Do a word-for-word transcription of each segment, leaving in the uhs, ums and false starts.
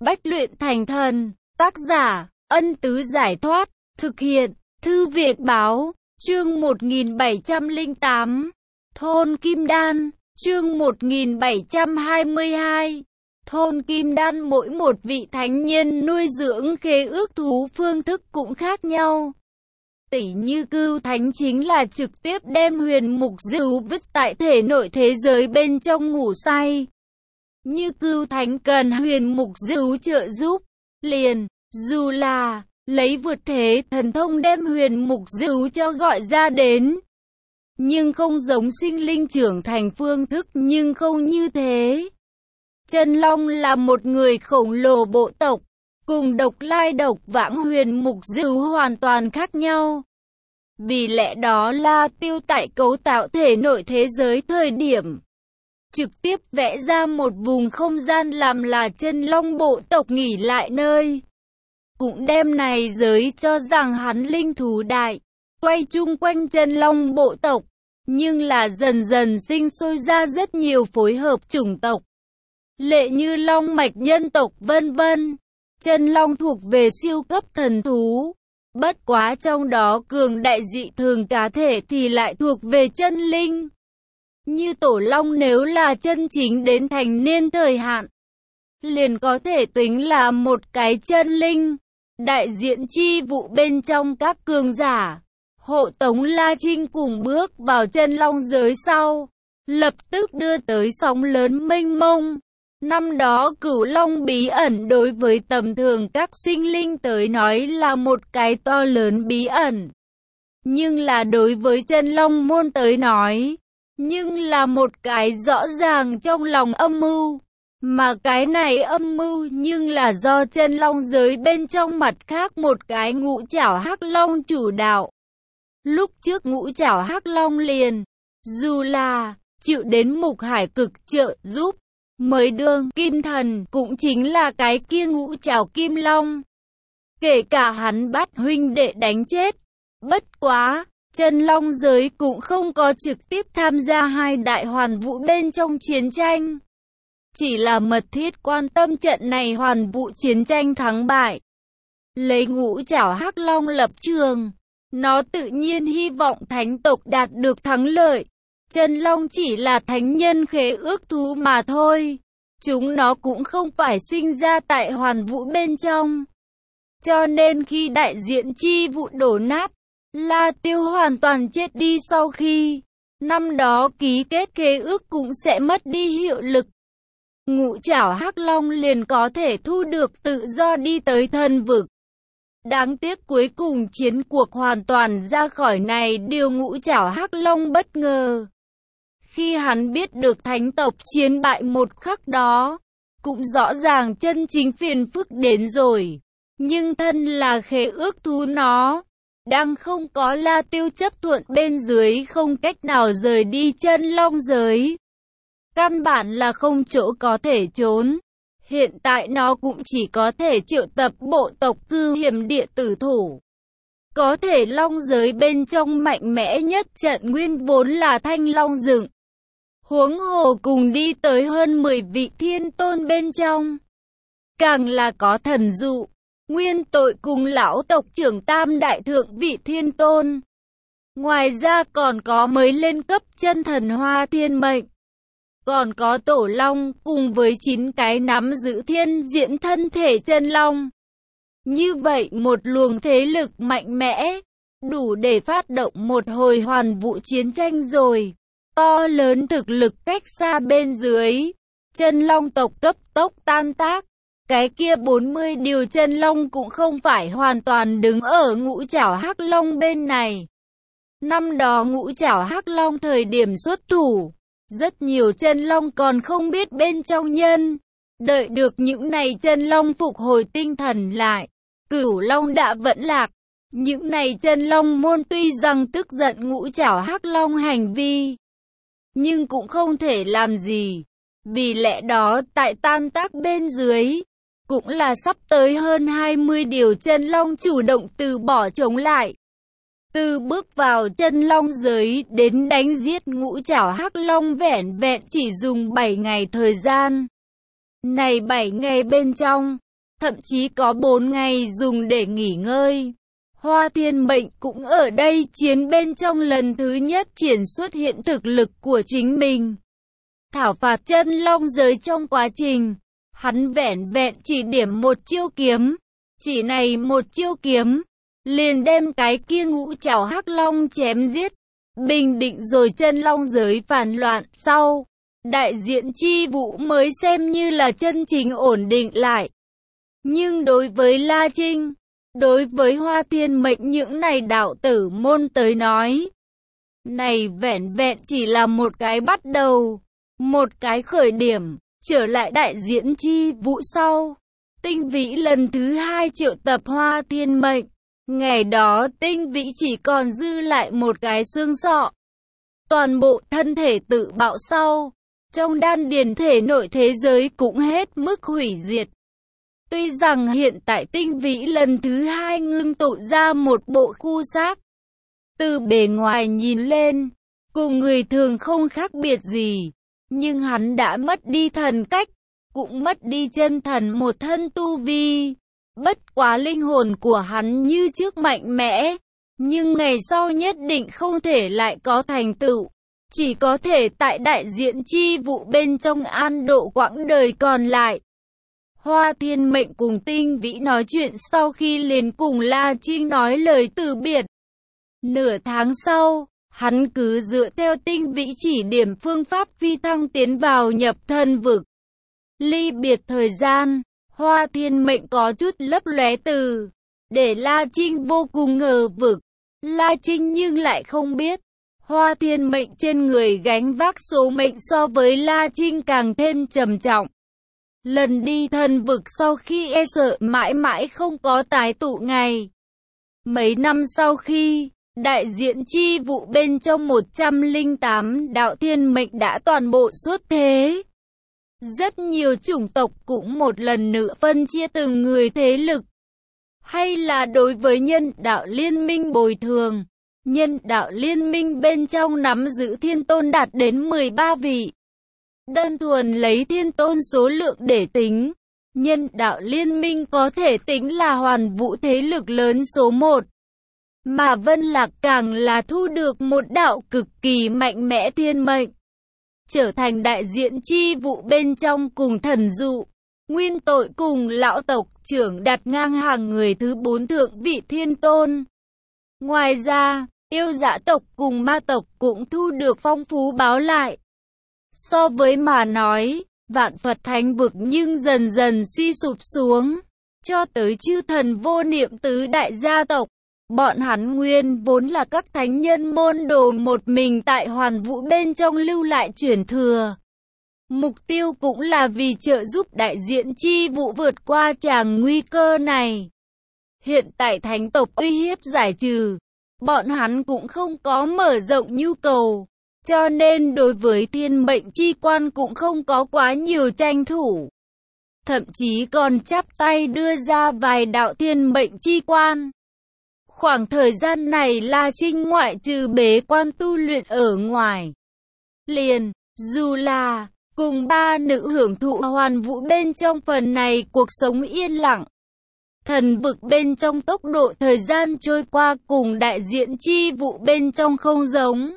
Bách luyện thành thần. Tác giả, Ân Tứ Giải Thoát. Thực hiện, Thư Việt Báo. Chương một nghìn bảy trăm lẻ tám. Thôn Kim Đan. Chương một nghìn bảy trăm hai mươi hai. Thôn Kim Đan mỗi một vị thánh nhân nuôi dưỡng khế ước thú phương thức cũng khác nhau. Tỷ như Cưu Thánh chính là trực tiếp đem huyền mục dưu vứt tại thể nội thế giới bên trong ngủ say. Như Cưu Thánh cần huyền mục dưu trợ giúp, liền, dù là lấy vượt thế thần thông đem huyền mục dưu cho gọi ra đến. Nhưng không giống sinh linh trưởng thành phương thức, nhưng không như thế. Chân Long là một người khổng lồ bộ tộc, cùng Độc Lai Độc Vãng huyền mục dưu hoàn toàn khác nhau. Vì lẽ đó La Tiêu tại cấu tạo thể nội thế giới thời điểm, trực tiếp vẽ ra một vùng không gian làm là Chân Long bộ tộc nghỉ lại nơi. Cũng đem này giới cho rằng hắn linh thú đại, quay chung quanh Chân Long bộ tộc, nhưng là dần dần sinh sôi ra rất nhiều phối hợp chủng tộc. Lệ như long mạch nhân tộc vân vân. Chân Long thuộc về siêu cấp thần thú. Bất quá trong đó cường đại dị thường cá thể thì lại thuộc về chân linh. Như Tổ Long nếu là chân chính đến thành niên thời hạn, liền có thể tính là một cái chân linh. Đại diện chi vụ bên trong các cường giả, hộ tống La Trinh cùng bước vào Chân Long giới sau, lập tức đưa tới sóng lớn mênh mông. Năm đó Cửu Long bí ẩn đối với tầm thường các sinh linh tới nói là một cái to lớn bí ẩn. Nhưng là đối với Chân Long môn tới nói, nhưng là một cái rõ ràng trong lòng âm mưu. Mà cái này âm mưu nhưng là do Chân Long giới bên trong mặt khác một cái ngũ trảo hắc long chủ đạo. Lúc trước ngũ trảo hắc long liền, dù là chịu đến Mục Hải cực trợ giúp, mới đương kim thần cũng chính là cái kia ngũ trảo kim long. Kể cả hắn bắt huynh đệ đánh chết. Bất quá, Chân Long giới cũng không có trực tiếp tham gia hai đại hoàn vũ bên trong chiến tranh. Chỉ là mật thiết quan tâm trận này hoàn vũ chiến tranh thắng bại. Lấy ngũ trảo hắc long lập trường, nó tự nhiên hy vọng thánh tộc đạt được thắng lợi. Chân Long chỉ là thánh nhân khế ước thú mà thôi. Chúng nó cũng không phải sinh ra tại hoàn vũ bên trong. Cho nên khi đại diện chi vụ đổ nát, La Tiêu hoàn toàn chết đi sau khi năm đó ký kết khế ước cũng sẽ mất đi hiệu lực. Ngũ trảo hắc long liền có thể thu được tự do đi tới thần vực. Đáng tiếc cuối cùng chiến cuộc hoàn toàn ra khỏi này điều ngũ trảo hắc long bất ngờ. Khi hắn biết được thánh tộc chiến bại một khắc đó, cũng rõ ràng chân chính phiền phức đến rồi. Nhưng thân là khế ước thú nó, đang không có La Tiêu chấp thuận bên dưới không cách nào rời đi Chân Long giới. Căn bản là không chỗ có thể trốn. Hiện tại nó cũng chỉ có thể triệu tập bộ tộc Cư Hiểm Địa tử thủ. Có thể long giới bên trong mạnh mẽ nhất trận nguyên vốn là Thanh Long Dựng. Huống hồ cùng đi tới hơn mười vị thiên tôn bên trong. Càng là có thần dụ, nguyên tội cùng lão tộc trưởng tam đại thượng vị thiên tôn. Ngoài ra còn có mới lên cấp chân thần hoa thiên mệnh. Còn có Tổ Long cùng với chín cái nắm giữ thiên diễn thân thể Chân Long. Như vậy một luồng thế lực mạnh mẽ, đủ để phát động một hồi hoàn vũ chiến tranh rồi. To lớn thực lực cách xa bên dưới, Chân Long tộc cấp tốc tan tác. Cái kia bốn mươi điều Chân Long cũng không phải hoàn toàn đứng ở ngũ trảo hắc long bên này. Năm đó ngũ trảo hắc long thời điểm xuất thủ, rất nhiều Chân Long còn không biết bên trong nhân. Đợi được những này Chân Long phục hồi tinh thần lại, Cửu Long đã vẫn lạc. Những này Chân Long môn tuy rằng tức giận ngũ trảo hắc long hành vi, nhưng cũng không thể làm gì. Vì lẽ đó tại tan tác bên dưới, cũng là sắp tới hơn hai mươi điều Chân Long chủ động từ bỏ chống lại. Từ bước vào Chân Long giới đến đánh giết ngũ trảo hắc long vẻn vẹn chỉ dùng bảy ngày thời gian. Này bảy ngày bên trong, thậm chí có bốn ngày dùng để nghỉ ngơi. Hoa Thiên Mệnh cũng ở đây chiến bên trong lần thứ nhất triển xuất hiện thực lực của chính mình. Thảo phạt chân long giới trong quá trình, hắn vẻn vẹn chỉ điểm một chiêu kiếm, chỉ này một chiêu kiếm, liền đem cái kia ngũ trảo hắc long chém giết, bình định rồi chân long giới phản loạn sau. Đại diện chi vũ mới xem như là chân chính ổn định lại. Nhưng đối với La Trinh, đối với Hoa Thiên Mệnh những này đạo tử môn tới nói, này vẻn vẹn chỉ là một cái bắt đầu, một cái khởi điểm. Trở lại đại diễn chi vũ sau, Tinh Vĩ lần thứ hai triệu tập Hoa Thiên Mệnh. Ngày đó Tinh Vĩ chỉ còn dư lại một cái xương sọ. Toàn bộ thân thể tự bạo sau, trong đan điền thể nội thế giới cũng hết mức hủy diệt. Tuy rằng hiện tại Tinh Vĩ lần thứ hai ngưng tụ ra một bộ khu xác, từ bề ngoài nhìn lên, cùng người thường không khác biệt gì. Nhưng hắn đã mất đi thần cách, cũng mất đi chân thần một thân tu vi. Bất quá linh hồn của hắn như trước mạnh mẽ, nhưng ngày sau nhất định không thể lại có thành tựu. Chỉ có thể tại đại diện chi vụ bên trong an độ quãng đời còn lại. Hoa Thiên Mệnh cùng Tinh Vĩ nói chuyện sau khi liền cùng La Trinh nói lời từ biệt. Nửa tháng sau, hắn cứ dựa theo Tinh Vĩ chỉ điểm phương pháp phi thăng tiến vào nhập thân vực. Ly biệt thời gian, Hoa Thiên Mệnh có chút lấp lóe từ, để La Trinh vô cùng ngờ vực. La Trinh nhưng lại không biết, Hoa Thiên Mệnh trên người gánh vác số mệnh so với La Trinh càng thêm trầm trọng. Lần đi thân vực sau khi e sợ mãi mãi không có tái tụ ngày. Mấy năm sau khi đại diện chi vụ bên trong một trăm lẻ tám đạo thiên mệnh đã toàn bộ xuất thế. Rất nhiều chủng tộc cũng một lần nữa phân chia từng người thế lực. Hay là đối với nhân đạo liên minh bồi thường, nhân đạo liên minh bên trong nắm giữ thiên tôn đạt đến mười ba vị. Đơn thuần lấy thiên tôn số lượng để tính, nhân đạo liên minh có thể tính là hoàn vũ thế lực lớn số một. Mà Vân Lạc càng là thu được một đạo cực kỳ mạnh mẽ thiên mệnh, trở thành đại diện chi vụ bên trong cùng thần dụ, nguyên tội cùng lão tộc trưởng đặt ngang hàng người thứ bốn thượng vị thiên tôn. Ngoài ra, yêu dã tộc cùng ma tộc cũng thu được phong phú báo lại. So với mà nói, vạn Phật thánh vực nhưng dần dần suy sụp xuống, cho tới chư thần vô niệm tứ đại gia tộc. Bọn hắn nguyên vốn là các thánh nhân môn đồ một mình tại hoàn vũ bên trong lưu lại truyền thừa. Mục tiêu cũng là vì trợ giúp đại diện chi vụ vượt qua tràng nguy cơ này. Hiện tại thánh tộc uy hiếp giải trừ, bọn hắn cũng không có mở rộng nhu cầu, cho nên đối với thiên mệnh chi quan cũng không có quá nhiều tranh thủ. Thậm chí còn chắp tay đưa ra vài đạo thiên mệnh chi quan. Khoảng thời gian này La Trinh ngoại trừ bế quan tu luyện ở ngoài, liền, dù là, cùng ba nữ hưởng thụ hoàn vũ bên trong phần này cuộc sống yên lặng. Thần vực bên trong tốc độ thời gian trôi qua cùng đại diện chi vụ bên trong không giống.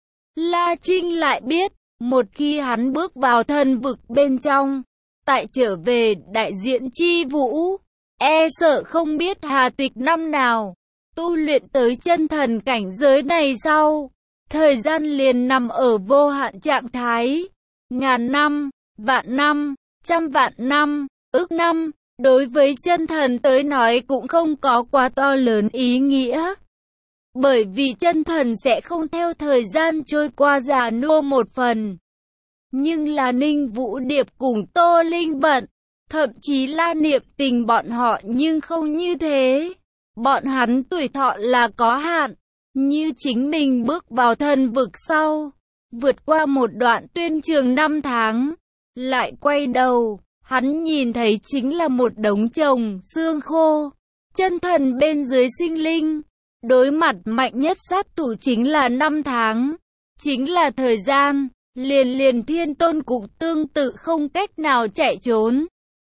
La Trinh lại biết, một khi hắn bước vào thần vực bên trong, tại trở về đại diện chi vũ, e sợ không biết hà tịch năm nào. Tu luyện tới chân thần cảnh giới này sau, thời gian liền nằm ở vô hạn trạng thái. Ngàn năm, vạn năm, trăm vạn năm, ước năm, đối với chân thần tới nói cũng không có quá to lớn ý nghĩa. Bởi vì chân thần sẽ không theo thời gian trôi qua già nua một phần. Nhưng là Ninh Vũ Điệp cùng Tô Linh Vận, thậm chí là Niệm Tình bọn họ nhưng không như thế. Bọn hắn tuổi thọ là có hạn, như chính mình bước vào thần vực sau, vượt qua một đoạn tuyên trường năm tháng, lại quay đầu, hắn nhìn thấy chính là một đống chồng xương khô, chân thần bên dưới sinh linh, đối mặt mạnh nhất sát thủ chính là năm tháng, chính là thời gian, liền liền thiên tôn cũng tương tự không cách nào chạy trốn.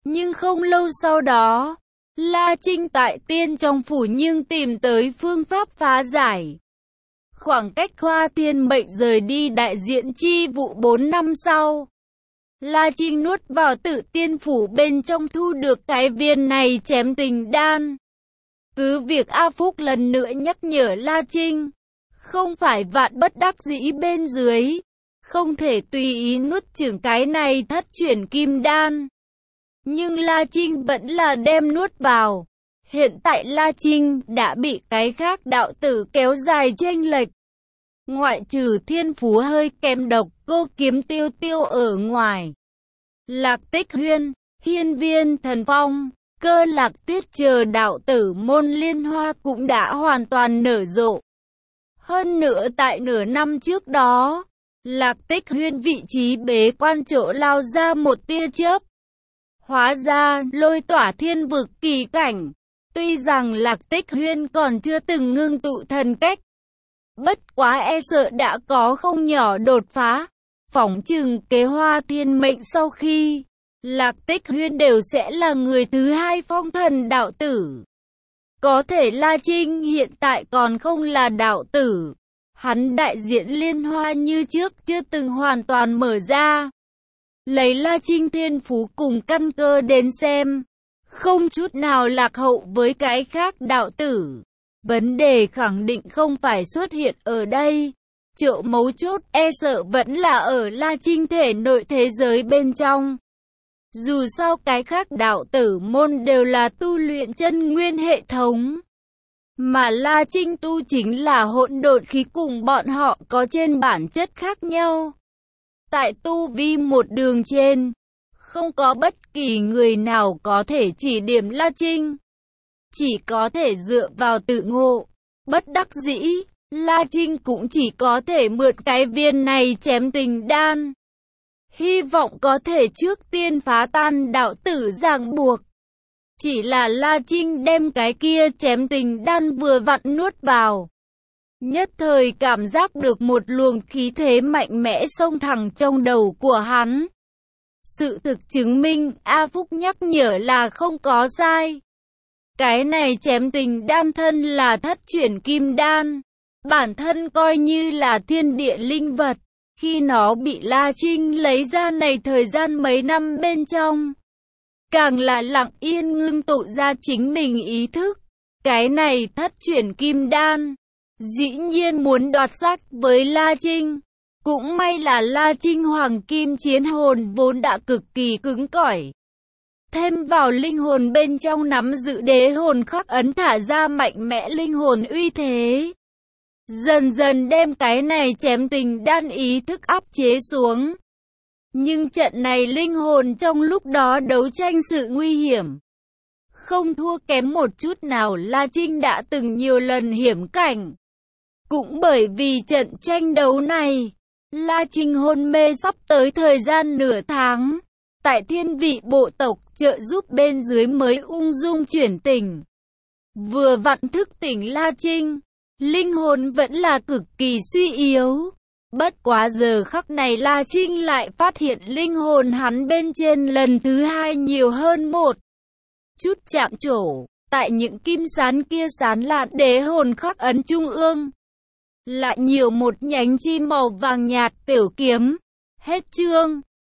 Nhưng không lâu sau đó, La Trinh tại Tiên trong phủ nhưng tìm tới phương pháp phá giải. Khoảng cách Hoa Thiên Mệnh rời đi đại diện chi vụ bốn năm sau, La Trinh nuốt vào Tử Tiên phủ bên trong thu được cái viên này chém tình đan. Cứ việc A Phúc lần nữa nhắc nhở La Trinh, không phải vạn bất đắc dĩ bên dưới, không thể tùy ý nuốt chửng cái này thất chuyển kim đan. Nhưng La Trinh vẫn là đem nuốt vào. Hiện tại La Trinh đã bị cái khác đạo tử kéo dài chênh lệch. Ngoại trừ thiên phú hơi kém độc cô kiếm tiêu tiêu ở ngoài, Lạc Tích Huyên, Hiên Viên Thần Phong, Cơ Lạc Tuyết chờ đạo tử môn liên hoa cũng đã hoàn toàn nở rộ. Hơn nữa tại nửa năm trước đó, Lạc Tích Huyên vị trí bế quan chỗ lao ra một tia chớp. Hóa ra lôi tỏa thiên vực kỳ cảnh. Tuy rằng Lạc Tích Huyên còn chưa từng ngưng tụ thần cách, bất quá e sợ đã có không nhỏ đột phá. Phỏng chừng kế Hoa Thiên Mệnh sau khi Lạc Tích Huyên đều sẽ là người thứ hai phong thần đạo tử. Có thể La Trinh hiện tại còn không là đạo tử. Hắn đại diện liên hoa như trước chưa từng hoàn toàn mở ra. Lấy La Trinh thiên phú cùng căn cơ đến xem, không chút nào lạc hậu với cái khác đạo tử. Vấn đề khẳng định không phải xuất hiện ở đây. Chỗ mấu chốt e sợ vẫn là ở La Trinh thể nội thế giới bên trong. Dù sao cái khác đạo tử môn đều là tu luyện chân nguyên hệ thống, mà La Trinh tu chính là hỗn độn khí, cùng bọn họ có trên bản chất khác nhau. Tại tu vi một đường trên, không có bất kỳ người nào có thể chỉ điểm La Trinh. Chỉ có thể dựa vào tự ngộ. Bất đắc dĩ, La Trinh cũng chỉ có thể mượn cái viên này chém tình đan. Hy vọng có thể trước tiên phá tan đạo tử ràng buộc. Chỉ là La Trinh đem cái kia chém tình đan vừa vặn nuốt vào. Nhất thời cảm giác được một luồng khí thế mạnh mẽ xông thẳng trong đầu của hắn. Sự thực chứng minh A Phúc nhắc nhở là không có sai. Cái này chém tình đan thân là thất chuyển kim đan. Bản thân coi như là thiên địa linh vật. Khi nó bị La Trinh lấy ra này thời gian mấy năm bên trong, càng là lặng yên ngưng tụ ra chính mình ý thức. Cái này thất chuyển kim đan, dĩ nhiên muốn đoạt xác với La Trinh. Cũng may là La Trinh hoàng kim chiến hồn vốn đã cực kỳ cứng cỏi. Thêm vào linh hồn bên trong nắm giữ đế hồn khắc ấn thả ra mạnh mẽ linh hồn uy thế. Dần dần đem cái này chém tình đan ý thức áp chế xuống. Nhưng trận này linh hồn trong lúc đó đấu tranh sự nguy hiểm, không thua kém một chút nào La Trinh đã từng nhiều lần hiểm cảnh. Cũng bởi vì trận tranh đấu này, La Trinh hôn mê sắp tới thời gian nửa tháng. Tại thiên vị bộ tộc trợ giúp bên dưới mới ung dung chuyển tỉnh. Vừa vặn thức tỉnh La Trinh, linh hồn vẫn là cực kỳ suy yếu. Bất quá giờ khắc này La Trinh lại phát hiện linh hồn hắn bên trên lần thứ hai nhiều hơn một chút chạm trổ. Tại những kim sán kia sán là đế hồn khắc ấn trung ương, lại nhiều một nhánh chim màu vàng nhạt tiểu kiếm. Hết chương.